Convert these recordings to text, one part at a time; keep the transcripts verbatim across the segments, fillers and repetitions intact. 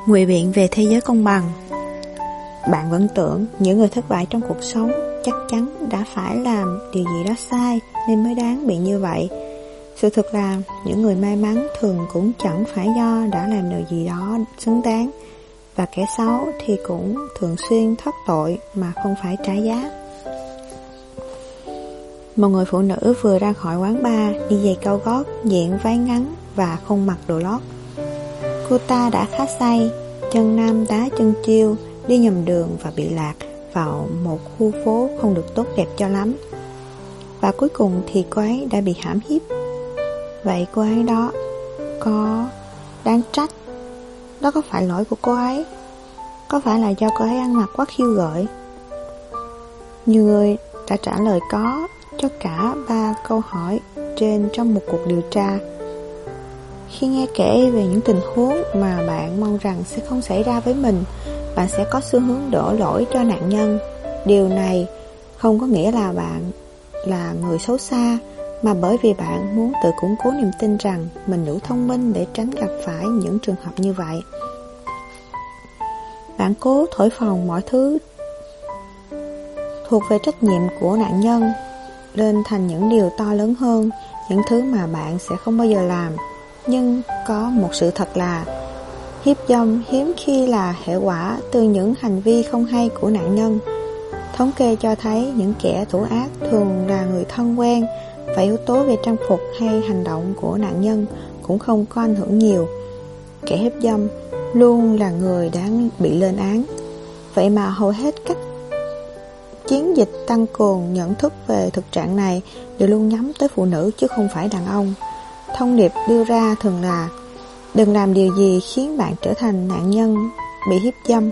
Ngụy biện về thế giới công bằng. Bạn vẫn tưởng những người thất bại trong cuộc sống chắc chắn đã phải làm điều gì đó sai nên mới đáng bị như vậy. Sự thực là những người may mắn thường cũng chẳng phải do đã làm điều gì đó xứng đáng, và kẻ xấu thì cũng thường xuyên thoát tội mà không phải trả giá. Một người phụ nữ vừa ra khỏi quán bar, đi giày cao gót, diện váy ngắn và không mặc đồ lót. Cô ta đã khá say, chân nam đá chân chiêu, đi nhầm đường và bị lạc vào một khu phố không được tốt đẹp cho lắm. Và cuối cùng thì cô ấy đã bị hãm hiếp. Vậy cô ấy đó có đáng trách? Đó có phải lỗi của cô ấy? Có phải là do cô ấy ăn mặc quá khiêu gợi? Nhiều người đã trả lời có cho cả ba câu hỏi trên trong một cuộc điều tra. Khi nghe kể về những tình huống mà bạn mong rằng sẽ không xảy ra với mình, bạn sẽ có xu hướng đổ lỗi cho nạn nhân. Điều này không có nghĩa là bạn là người xấu xa, mà bởi vì bạn muốn tự củng cố niềm tin rằng mình đủ thông minh để tránh gặp phải những trường hợp như vậy. Bạn cố thổi phồng mọi thứ thuộc về trách nhiệm của nạn nhân lên thành những điều to lớn hơn, những thứ mà bạn sẽ không bao giờ làm. Nhưng có một sự thật là hiếp dâm hiếm khi là hệ quả từ những hành vi không hay của nạn nhân. Thống kê cho thấy những kẻ thủ ác thường là người thân quen, và yếu tố về trang phục hay hành động của nạn nhân cũng không có ảnh hưởng nhiều. Kẻ hiếp dâm luôn là người đáng bị lên án. Vậy mà hầu hết các chiến dịch tăng cường nhận thức về thực trạng này đều luôn nhắm tới phụ nữ chứ không phải đàn ông. Thông điệp đưa ra thường là đừng làm điều gì khiến bạn trở thành nạn nhân bị hiếp dâm.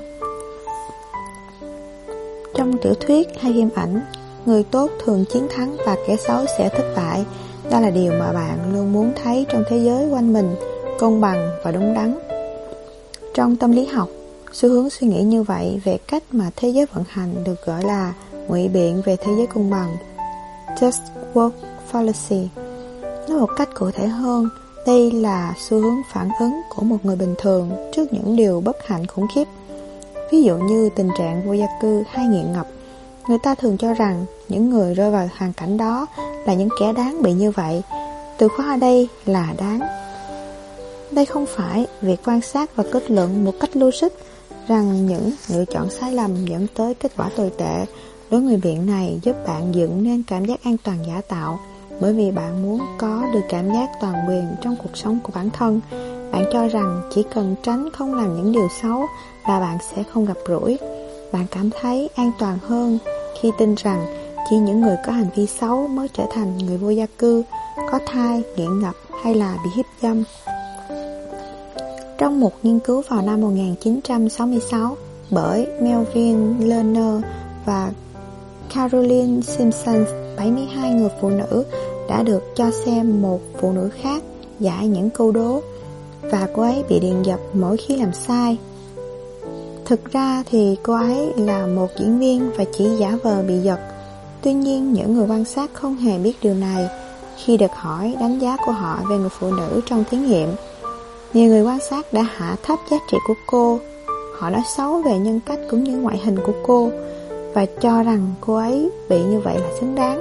Trong tiểu thuyết hay phim ảnh, người tốt thường chiến thắng và kẻ xấu sẽ thất bại. Đó là điều mà bạn luôn muốn thấy trong thế giới quanh mình, công bằng và đúng đắn. Trong tâm lý học, xu hướng suy nghĩ như vậy về cách mà thế giới vận hành được gọi là ngụy biện về thế giới công bằng, just work fallacy. Nói một cách cụ thể hơn, đây là xu hướng phản ứng của một người bình thường trước những điều bất hạnh khủng khiếp. Ví dụ như tình trạng vô gia cư hay nghiện ngập. Người ta thường cho rằng những người rơi vào hoàn cảnh đó là những kẻ đáng bị như vậy. Từ khóa ở đây là đáng. Đây không phải việc quan sát và kết luận một cách logic rằng những lựa chọn sai lầm dẫn tới kết quả tồi tệ. Đối người biện này giúp bạn dựng nên cảm giác an toàn giả tạo, bởi vì bạn muốn có được cảm giác toàn quyền trong cuộc sống của bản thân. Bạn cho rằng chỉ cần tránh không làm những điều xấu là bạn sẽ không gặp rủi. Bạn cảm thấy an toàn hơn khi tin rằng chỉ những người có hành vi xấu mới trở thành người vô gia cư, có thai, nghiện ngập hay là bị hiếp dâm. Trong một nghiên cứu vào năm một nghìn chín trăm sáu mươi sáu bởi Melvin Lerner và Caroline Simpson, bảy mươi hai người phụ nữ đã được cho xem một phụ nữ khác giải những câu đố, và cô ấy bị điện giật mỗi khi làm sai. Thực ra thì cô ấy là một diễn viên và chỉ giả vờ bị giật. Tuy nhiên những người quan sát không hề biết điều này khi được hỏi đánh giá của họ về người phụ nữ trong thí nghiệm. Nhiều người quan sát đã hạ thấp giá trị của cô. Họ nói xấu về nhân cách cũng như ngoại hình của cô và cho rằng cô ấy bị như vậy là xứng đáng.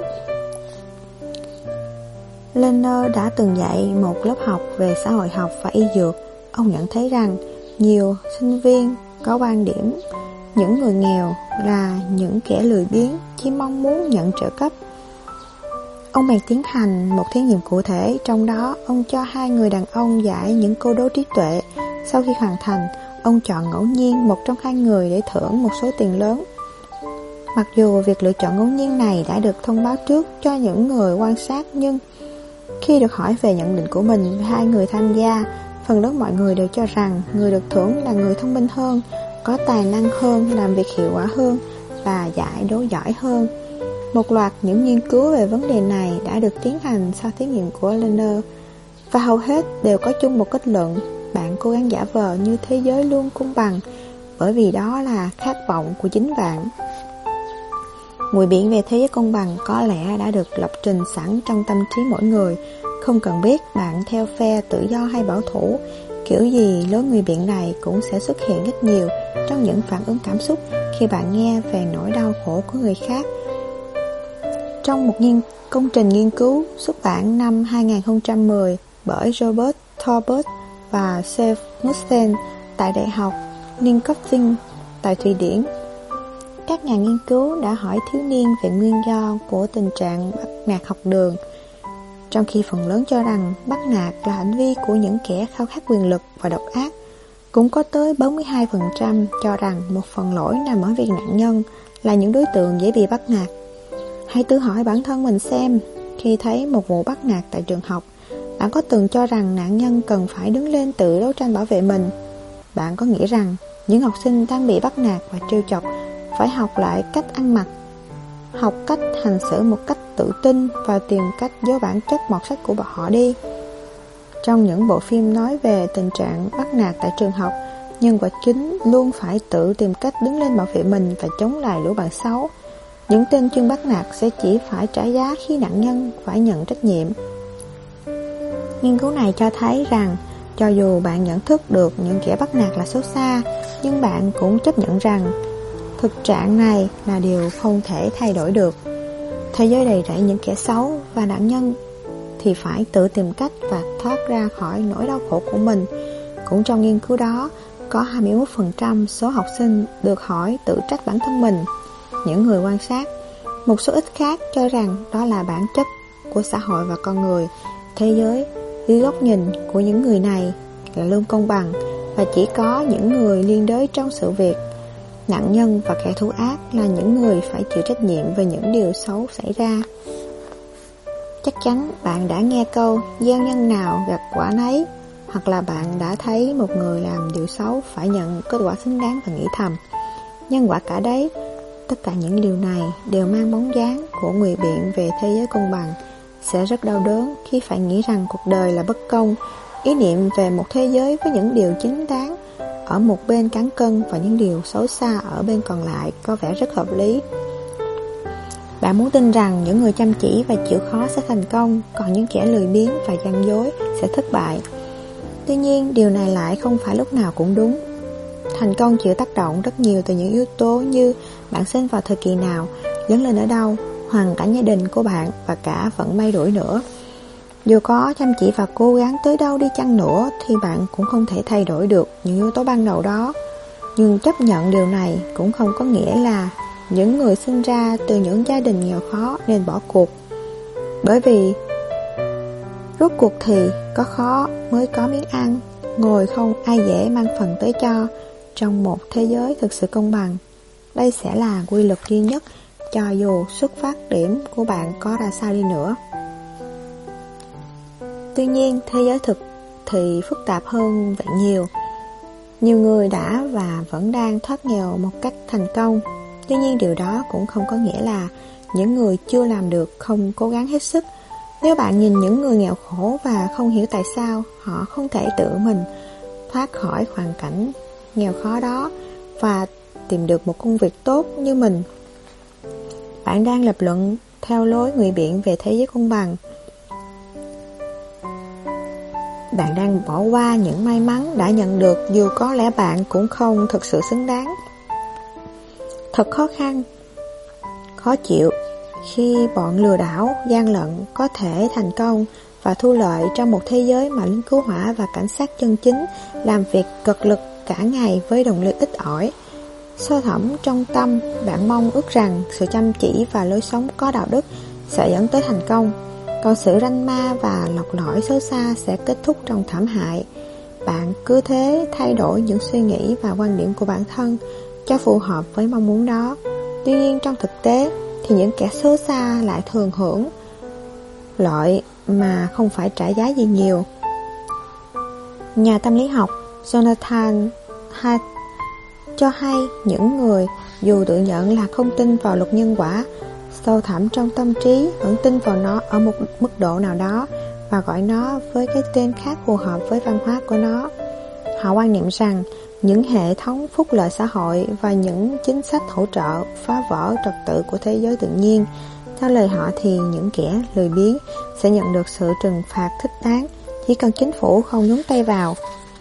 Lerner đã từng dạy một lớp học về xã hội học và y dược. Ông nhận thấy rằng nhiều sinh viên có quan điểm những người nghèo là những kẻ lười biếng, chỉ mong muốn nhận trợ cấp. Ông bèn tiến hành một thí nghiệm cụ thể, trong đó ông cho hai người đàn ông giải những câu đố trí tuệ. Sau khi hoàn thành, ông chọn ngẫu nhiên một trong hai người để thưởng một số tiền lớn. Mặc dù việc lựa chọn ngẫu nhiên này đã được thông báo trước cho những người quan sát, nhưng khi được hỏi về nhận định của mình về hai người tham gia, phần lớn mọi người đều cho rằng người được thưởng là người thông minh hơn, có tài năng hơn, làm việc hiệu quả hơn và giải đố giỏi hơn. Một loạt những nghiên cứu về vấn đề này đã được tiến hành sau thí nghiệm của Lerner, và hầu hết đều có chung một kết luận: bạn cố gắng giả vờ như thế giới luôn công bằng, bởi vì đó là khát vọng của chính bạn. Ngụy biện về thế giới công bằng có lẽ đã được lập trình sẵn trong tâm trí mỗi người. Không cần biết bạn theo phe tự do hay bảo thủ, Kiểu gì lối ngụy biện này cũng sẽ xuất hiện rất nhiều trong những phản ứng cảm xúc khi bạn nghe về nỗi đau khổ của người khác. Trong một nghiên công trình nghiên cứu xuất bản năm hai nghìn không trăm mười bởi Robert Thorbert và Sef Musten tại Đại học Linköping tại Thụy Điển, các nhà nghiên cứu đã hỏi thiếu niên về nguyên do của tình trạng bắt nạt học đường. Trong khi phần lớn cho rằng bắt nạt là hành vi của những kẻ khao khát quyền lực và độc ác, cũng có tới bốn mươi hai phần trăm cho rằng một phần lỗi nằm ở việc nạn nhân là những đối tượng dễ bị bắt nạt. Hãy tự hỏi bản thân mình xem, khi thấy một vụ bắt nạt tại trường học, bạn có từng cho rằng nạn nhân cần phải đứng lên tự đấu tranh bảo vệ mình? Bạn có nghĩ rằng những học sinh đang bị bắt nạt và trêu chọc phải học lại cách ăn mặc, học cách hành xử một cách tự tin và tìm cách giấu bản chất mọt sách của bọn họ đi? Trong những bộ phim nói về tình trạng bắt nạt tại trường học, nhân vật chính luôn phải tự tìm cách đứng lên bảo vệ mình và chống lại lũ bạn xấu. Những tên chuyên bắt nạt sẽ chỉ phải trả giá khi nạn nhân phải nhận trách nhiệm. Nghiên cứu này cho thấy rằng cho dù bạn nhận thức được những kẻ bắt nạt là xấu xa, nhưng bạn cũng chấp nhận rằng thực trạng này là điều không thể thay đổi được. Thế giới đầy rẫy những kẻ xấu và nạn nhân thì phải tự tìm cách và thoát ra khỏi nỗi đau khổ của mình. Cũng trong nghiên cứu đó, có hai mươi mốt phần trăm số học sinh được hỏi tự trách bản thân mình. Những người quan sát, một số ít khác cho rằng đó là bản chất của xã hội và con người. Thế giới, dưới góc nhìn của những người này, là luôn công bằng và chỉ có những người liên đới trong sự việc. Nạn nhân và kẻ thù ác là những người phải chịu trách nhiệm về những điều xấu xảy ra. Chắc chắn bạn đã nghe câu gieo nhân nào gặt quả nấy, hoặc là bạn đã thấy một người làm điều xấu phải nhận kết quả xứng đáng và nghĩ thầm, nhân quả cả đấy. Tất cả những điều này đều mang bóng dáng của ngụy biện về thế giới công bằng. Sẽ rất đau đớn khi phải nghĩ rằng cuộc đời là bất công. Ý niệm về một thế giới với những điều chính đáng ở một bên cán cân và những điều xấu xa ở bên còn lại có vẻ rất hợp lý. Bạn muốn tin rằng những người chăm chỉ và chịu khó sẽ thành công, còn những kẻ lười biếng và gian dối sẽ thất bại. Tuy nhiên, điều này lại không phải lúc nào cũng đúng. Thành công chịu tác động rất nhiều từ những yếu tố như bạn sinh vào thời kỳ nào, lớn lên ở đâu, hoàn cảnh gia đình của bạn và cả vận may rủi nữa. Dù có chăm chỉ và cố gắng tới đâu đi chăng nữa thì bạn cũng không thể thay đổi được những yếu tố ban đầu đó. Nhưng chấp nhận điều này cũng không có nghĩa là những người sinh ra từ những gia đình nghèo khó nên bỏ cuộc. Bởi vì rốt cuộc thì có khó mới có miếng ăn, ngồi không ai dễ mang phần tới cho. Trong một thế giới thực sự công bằng, đây sẽ là quy luật duy nhất cho dù xuất phát điểm của bạn có ra sao đi nữa. Tuy nhiên, thế giới thực thì phức tạp hơn vậy nhiều. Nhiều người đã và vẫn đang thoát nghèo một cách thành công. Tuy nhiên điều đó cũng không có nghĩa là những người chưa làm được không cố gắng hết sức. Nếu bạn nhìn những người nghèo khổ và không hiểu tại sao họ không thể tự mình thoát khỏi hoàn cảnh nghèo khó đó và tìm được một công việc tốt như mình, bạn đang lập luận theo lối ngụy biện về thế giới công bằng. Bạn đang bỏ qua những may mắn đã nhận được dù có lẽ bạn cũng không thực sự xứng đáng. Thật khó khăn, khó chịu khi bọn lừa đảo, gian lận có thể thành công và thu lợi trong một thế giới mà lính cứu hỏa và cảnh sát chân chính làm việc cực lực cả ngày với động lực ít ỏi. Sâu thẳm trong tâm, bạn mong ước rằng sự chăm chỉ và lối sống có đạo đức sẽ dẫn tới thành công, còn sự ranh ma và lọc lõi xấu xa sẽ kết thúc trong thảm hại. Bạn cứ thế thay đổi những suy nghĩ và quan điểm của bản thân cho phù hợp với mong muốn đó. Tuy nhiên trong thực tế thì những kẻ xấu xa lại thường hưởng lợi mà không phải trả giá gì nhiều. Nhà tâm lý học Jonathan Haidt cho hay những người dù tự nhận là không tin vào luật nhân quả, sâu thẳm trong tâm trí vẫn tin vào nó ở một mức độ nào đó và gọi nó với cái tên khác phù hợp với văn hóa của nó. Họ quan niệm rằng những hệ thống phúc lợi xã hội và những chính sách hỗ trợ phá vỡ trật tự của thế giới tự nhiên. Theo lời họ thì những kẻ lười biếng sẽ nhận được sự trừng phạt thích đáng chỉ cần chính phủ không nhúng tay vào.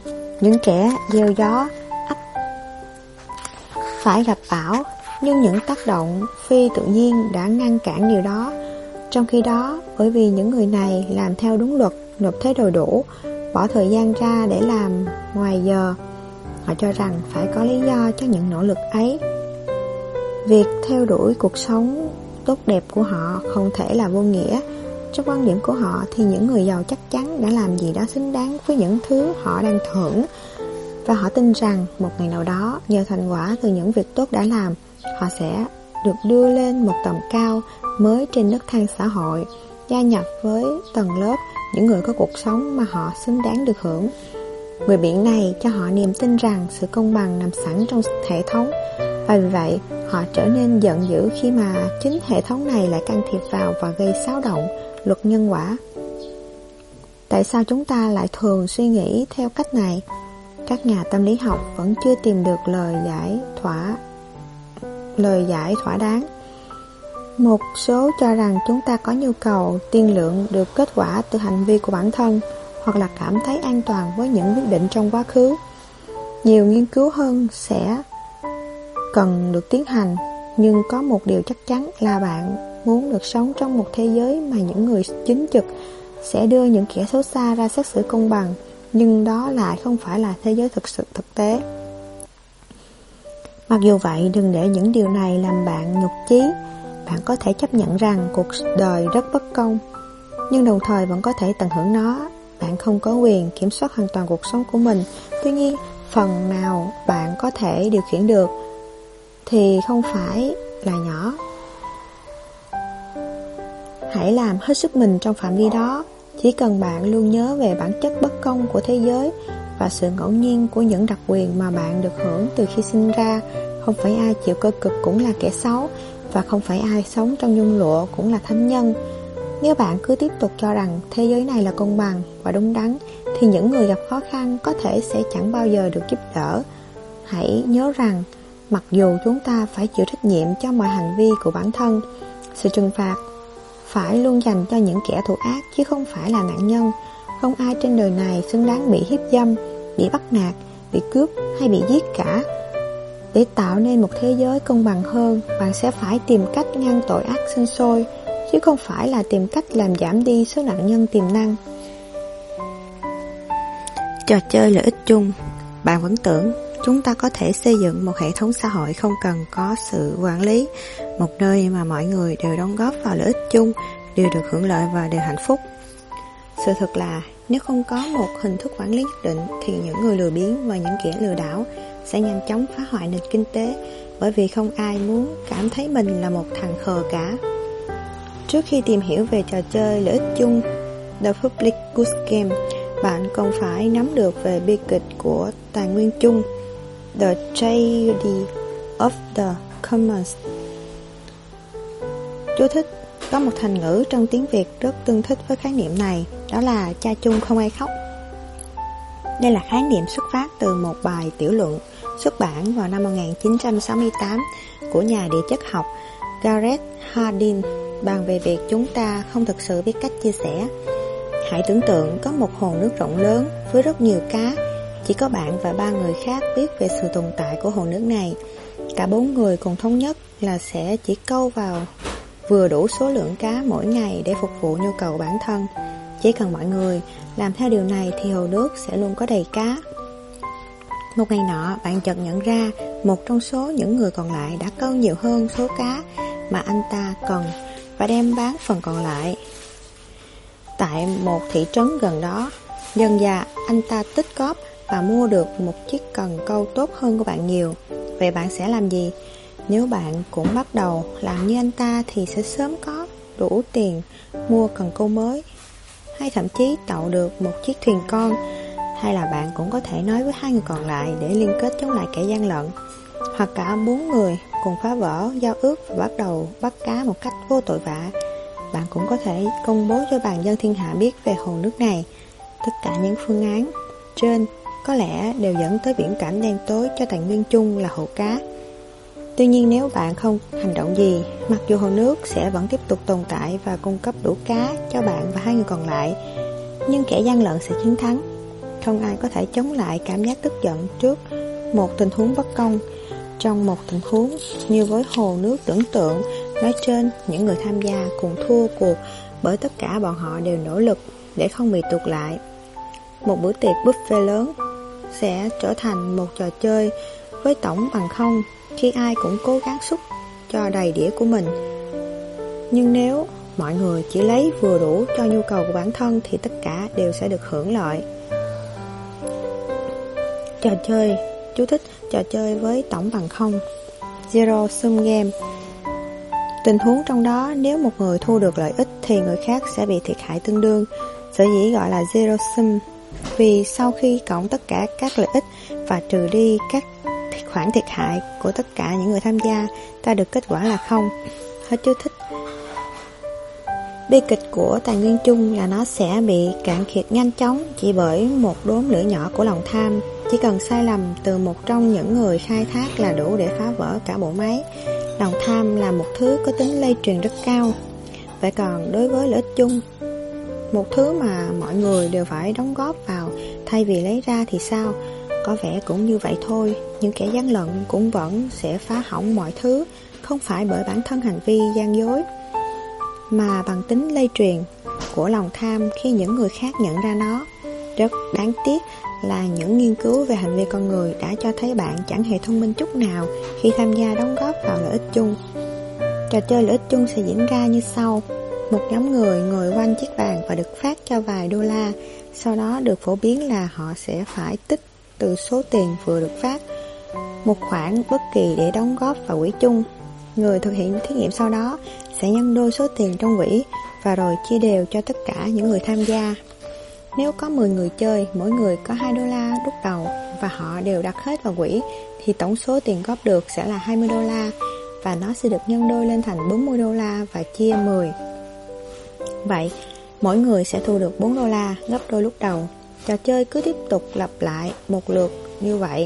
Những kẻ gieo gió ắt phải gặp bão, nhưng những tác động phi tự nhiên đã ngăn cản điều đó. Trong khi đó, bởi vì những người này làm theo đúng luật, nộp thuế đầy đủ, bỏ thời gian ra để làm ngoài giờ, họ cho rằng phải có lý do cho những nỗ lực ấy. Việc theo đuổi cuộc sống tốt đẹp của họ không thể là vô nghĩa. Trong quan điểm của họ thì những người giàu chắc chắn đã làm gì đó xứng đáng với những thứ họ đang hưởng, và họ tin rằng một ngày nào đó, nhờ thành quả từ những việc tốt đã làm, họ sẽ được đưa lên một tầm cao mới trên nấc thang xã hội, gia nhập với tầng lớp những người có cuộc sống mà họ xứng đáng được hưởng. Người biện này cho họ niềm tin rằng sự công bằng nằm sẵn trong hệ thống, và vì vậy họ trở nên giận dữ khi mà chính hệ thống này lại can thiệp vào và gây xáo động luật nhân quả. Tại sao chúng ta lại thường suy nghĩ theo cách này? Các nhà tâm lý học vẫn chưa tìm được lời giải thỏa lời giải thỏa đáng. Một số cho rằng chúng ta có nhu cầu tiên lượng được kết quả từ hành vi của bản thân, hoặc là cảm thấy an toàn với những quyết định trong quá khứ. Nhiều nghiên cứu hơn sẽ cần được tiến hành, nhưng có một điều chắc chắn là bạn muốn được sống trong một thế giới mà những người chính trực sẽ đưa những kẻ xấu xa ra xét xử công bằng, nhưng đó lại không phải là thế giới thực sự thực tế. Mặc dù vậy, đừng để những điều này làm bạn nhục chí. Bạn có thể chấp nhận rằng cuộc đời rất bất công, nhưng đồng thời vẫn có thể tận hưởng nó. Bạn không có quyền kiểm soát hoàn toàn cuộc sống của mình. Tuy nhiên, phần nào bạn có thể điều khiển được thì không phải là nhỏ. Hãy làm hết sức mình trong phạm vi đó. Chỉ cần bạn luôn nhớ về bản chất bất công của thế giới và sự ngẫu nhiên của những đặc quyền mà bạn được hưởng từ khi sinh ra. Không phải ai chịu cơ cực cũng là kẻ xấu, và không phải ai sống trong nhung lụa cũng là thánh nhân. Nếu bạn cứ tiếp tục cho rằng thế giới này là công bằng và đúng đắn, thì những người gặp khó khăn có thể sẽ chẳng bao giờ được giúp đỡ. Hãy nhớ rằng, mặc dù chúng ta phải chịu trách nhiệm cho mọi hành vi của bản thân, sự trừng phạt phải luôn dành cho những kẻ thù ác chứ không phải là nạn nhân. Không ai trên đời này xứng đáng bị hiếp dâm, bị bắt nạt, bị cướp hay bị giết cả. Để tạo nên một thế giới công bằng hơn, bạn sẽ phải tìm cách ngăn tội ác sinh sôi, chứ không phải là tìm cách làm giảm đi số nạn nhân tiềm năng. Trò chơi lợi ích chung. Bạn vẫn tưởng chúng ta có thể xây dựng một hệ thống xã hội không cần có sự quản lý, một nơi mà mọi người đều đóng góp vào lợi ích chung, đều được hưởng lợi và đều hạnh phúc. Sự thật là nếu không có một hình thức quản lý nhất định, thì những người lười biếng và những kẻ lừa đảo sẽ nhanh chóng phá hoại nền kinh tế, bởi vì không ai muốn cảm thấy mình là một thằng khờ cả. Trước khi tìm hiểu về trò chơi lợi ích chung The Public Good Game, bạn còn phải nắm được về bi kịch của tài nguyên chung, The Tragedy of the Commons. Chú thích: có một thành ngữ trong tiếng Việt rất tương thích với khái niệm này, đó là cha chung không ai khóc. Đây là khái niệm xuất phát từ một bài tiểu luận xuất bản vào năm một nghìn chín trăm sáu mươi tám của nhà địa chất học Gareth Hardin, bàn về việc chúng ta không thực sự biết cách chia sẻ. Hãy tưởng tượng có một hồ nước rộng lớn với rất nhiều cá. Chỉ có bạn và ba người khác biết về sự tồn tại của hồ nước này. Cả bốn người cùng thống nhất là sẽ chỉ câu vào vừa đủ số lượng cá mỗi ngày để phục vụ nhu cầu bản thân. Chỉ cần mọi người làm theo điều này thì hồ nước sẽ luôn có đầy cá. Một ngày nọ, bạn chợt nhận ra một trong số những người còn lại đã câu nhiều hơn số cá mà anh ta cần và đem bán phần còn lại tại một thị trấn gần đó. Dần dà, anh ta tích góp và mua được một chiếc cần câu tốt hơn của bạn nhiều. Vậy bạn sẽ làm gì? Nếu bạn cũng bắt đầu làm như anh ta thì sẽ sớm có đủ tiền mua cần câu mới, hay thậm chí tạo được một chiếc thuyền con. Hay là bạn cũng có thể nói với hai người còn lại để liên kết chống lại kẻ gian lận. Hoặc cả bốn người cùng phá vỡ giao ước và bắt đầu bắt cá một cách vô tội vạ. Bạn cũng có thể công bố cho bàn dân thiên hạ biết về hồ nước này. Tất cả những phương án trên có lẽ đều dẫn tới viễn cảnh đen tối cho tài nguyên chung là hồ cá. Tuy nhiên, nếu bạn không hành động gì, mặc dù hồ nước sẽ vẫn tiếp tục tồn tại và cung cấp đủ cá cho bạn và hai người còn lại, nhưng kẻ gian lận sẽ chiến thắng. Không ai có thể chống lại cảm giác tức giận trước một tình huống bất công. Trong một tình huống như với hồ nước tưởng tượng nói trên, những người tham gia cùng thua cuộc bởi tất cả bọn họ đều nỗ lực để không bị tụt lại. Một bữa tiệc buffet lớn sẽ trở thành một trò chơi với tổng bằng không khi ai cũng cố gắng xúc cho đầy đĩa của mình. Nhưng nếu mọi người chỉ lấy vừa đủ cho nhu cầu của bản thân thì tất cả đều sẽ được hưởng lợi. Trò chơi, chú thích, trò chơi với tổng bằng không, Zero Sum Game. Tình huống trong đó nếu một người thu được lợi ích thì người khác sẽ bị thiệt hại tương đương. Sở dĩ gọi là Zero Sum vì sau khi cộng tất cả các lợi ích và trừ đi các khoản thiệt hại của tất cả những người tham gia, ta được kết quả là không. Hết chú thích. Bi kịch của tài nguyên chung là nó sẽ bị cạn kiệt nhanh chóng chỉ bởi một đốm lửa nhỏ của lòng tham. Chỉ cần sai lầm từ một trong những người khai thác là đủ để phá vỡ cả bộ máy. Lòng tham là một thứ có tính lây truyền rất cao. Vậy còn đối với lợi ích chung, một thứ mà mọi người đều phải đóng góp vào thay vì lấy ra thì sao? Có vẻ cũng như vậy thôi, nhưng kẻ gian lận cũng vẫn sẽ phá hỏng mọi thứ, không phải bởi bản thân hành vi gian dối, mà bằng tính lây truyền của lòng tham khi những người khác nhận ra nó. Rất đáng tiếc là những nghiên cứu về hành vi con người đã cho thấy bạn chẳng hề thông minh chút nào khi tham gia đóng góp vào lợi ích chung. Trò chơi lợi ích chung sẽ diễn ra như sau. Một nhóm người ngồi quanh chiếc bàn và được phát cho vài đô la, sau đó được phổ biến là họ sẽ phải tích từ số tiền vừa được phát một khoản bất kỳ để đóng góp vào quỹ chung. Người thực hiện thí nghiệm sau đó sẽ nhân đôi số tiền trong quỹ và rồi chia đều cho tất cả những người tham gia. Nếu có mười người chơi, mỗi người có hai đô la lúc đầu và họ đều đặt hết vào quỹ thì tổng số tiền góp được sẽ là hai mươi đô la và nó sẽ được nhân đôi lên thành bốn mươi đô la và chia mười. Vậy, mỗi người sẽ thu được bốn đô la, gấp đôi lúc đầu. Trò chơi cứ tiếp tục lặp lại một lượt như vậy.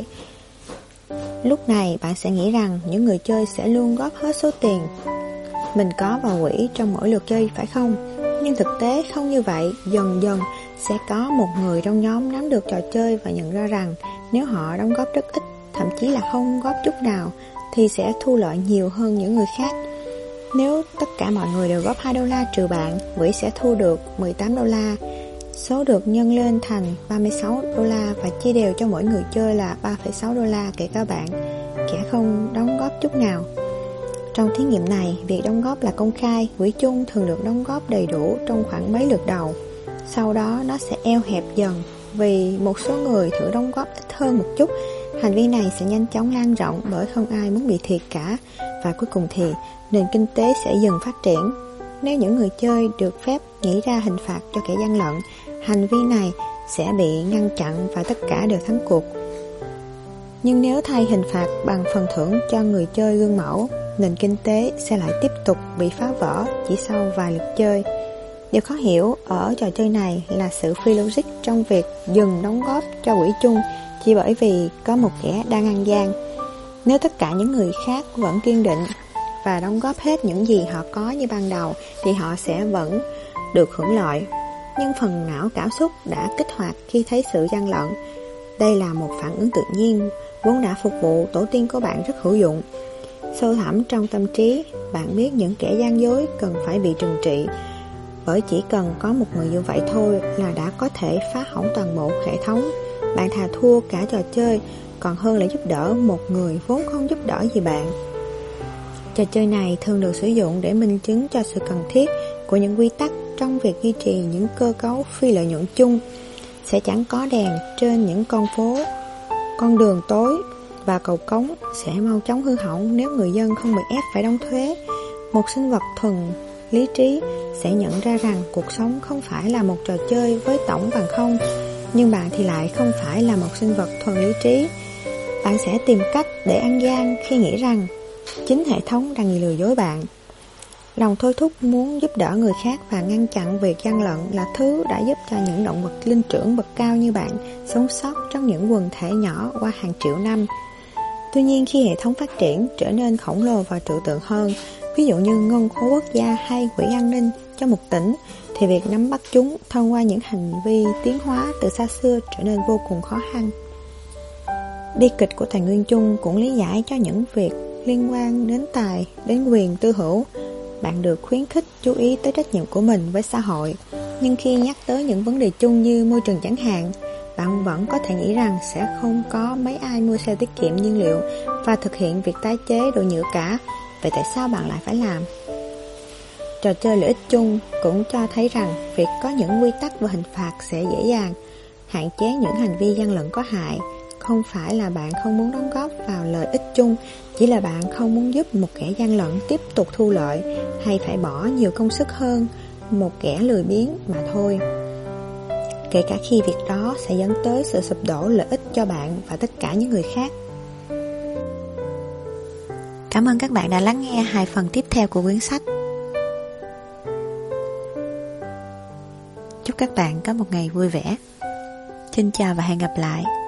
Lúc này bạn sẽ nghĩ rằng những người chơi sẽ luôn góp hết số tiền mình có vào quỹ trong mỗi lượt chơi, phải không? Nhưng thực tế không như vậy. Dần dần sẽ có một người trong nhóm nắm được trò chơi và nhận ra rằng nếu họ đóng góp rất ít, thậm chí là không góp chút nào, thì sẽ thu lợi nhiều hơn những người khác. Nếu tất cả mọi người đều góp hai đô la trừ bạn, quỹ sẽ thu được mười tám đô la. Số được nhân lên thành ba mươi sáu đô la và chia đều cho mỗi người chơi là ba phẩy sáu đô la, kể cả bạn, kẻ không đóng góp chút nào. Trong thí nghiệm này, việc đóng góp là công khai, quỹ chung thường được đóng góp đầy đủ trong khoảng mấy lượt đầu. Sau đó nó sẽ eo hẹp dần vì một số người thử đóng góp ít hơn một chút. Hành vi này sẽ nhanh chóng lan rộng bởi không ai muốn bị thiệt cả. Và cuối cùng thì nền kinh tế sẽ dần phát triển. Nếu những người chơi được phép nghĩ ra hình phạt cho kẻ gian lận, hành vi này sẽ bị ngăn chặn và tất cả đều thắng cuộc. Nhưng nếu thay hình phạt bằng phần thưởng cho người chơi gương mẫu, nền kinh tế sẽ lại tiếp tục bị phá vỡ chỉ sau vài lượt chơi. Điều khó hiểu ở trò chơi này là sự phi logic trong việc dừng đóng góp cho quỹ chung chỉ bởi vì có một kẻ đang ăn gian. Nếu tất cả những người khác vẫn kiên định và đóng góp hết những gì họ có như ban đầu thì họ sẽ vẫn được hưởng lợi. Nhưng phần não cảm xúc đã kích hoạt khi thấy sự gian lận. Đây là một phản ứng tự nhiên vốn đã phục vụ tổ tiên của bạn rất hữu dụng. Sâu thẳm trong tâm trí, bạn biết những kẻ gian dối cần phải bị trừng trị, bởi chỉ cần có một người như vậy thôi là đã có thể phá hỏng toàn bộ hệ thống. Bạn thà thua cả trò chơi còn hơn là giúp đỡ một người vốn không giúp đỡ gì bạn. Trò chơi này thường được sử dụng để minh chứng cho sự cần thiết của những quy tắc trong việc duy trì những cơ cấu phi lợi nhuận chung. Sẽ chẳng có đèn trên những con phố, con đường tối và cầu cống sẽ mau chóng hư hỏng nếu người dân không bị ép phải đóng thuế. Một sinh vật thuần lý trí sẽ nhận ra rằng cuộc sống không phải là một trò chơi với tổng bằng không, nhưng bạn thì lại không phải là một sinh vật thuần lý trí. Bạn sẽ tìm cách để ăn gian khi nghĩ rằng chính hệ thống đang lừa dối bạn. Lòng thôi thúc muốn giúp đỡ người khác và ngăn chặn việc gian lận là thứ đã giúp cho những động vật linh trưởng bậc cao như bạn sống sót trong những quần thể nhỏ qua hàng triệu năm. Tuy nhiên khi hệ thống phát triển trở nên khổng lồ và trừu tượng hơn, ví dụ như ngân khố quốc gia hay quỹ an ninh cho một tỉnh, thì việc nắm bắt chúng thông qua những hành vi tiến hóa từ xa xưa trở nên vô cùng khó khăn. Bi kịch của tài nguyên chung cũng lý giải cho những việc liên quan đến tài, đến quyền tư hữu. Bạn được khuyến khích chú ý tới trách nhiệm của mình với xã hội, nhưng khi nhắc tới những vấn đề chung như môi trường chẳng hạn, bạn vẫn có thể nghĩ rằng sẽ không có mấy ai mua xe tiết kiệm nhiên liệu và thực hiện việc tái chế đồ nhựa cả. Vậy tại sao bạn lại phải làm? Trò chơi lợi ích chung cũng cho thấy rằng việc có những quy tắc và hình phạt sẽ dễ dàng hạn chế những hành vi gian lận có hại. Không phải là bạn không muốn đóng góp vào lợi ích chung, chỉ là bạn không muốn giúp một kẻ gian lận tiếp tục thu lợi hay phải bỏ nhiều công sức hơn một kẻ lười biếng mà thôi. Kể cả khi việc đó sẽ dẫn tới sự sụp đổ lợi ích cho bạn và tất cả những người khác. Cảm ơn các bạn đã lắng nghe hai phần tiếp theo của quyển sách. Chúc các bạn có một ngày vui vẻ. Xin chào và hẹn gặp lại.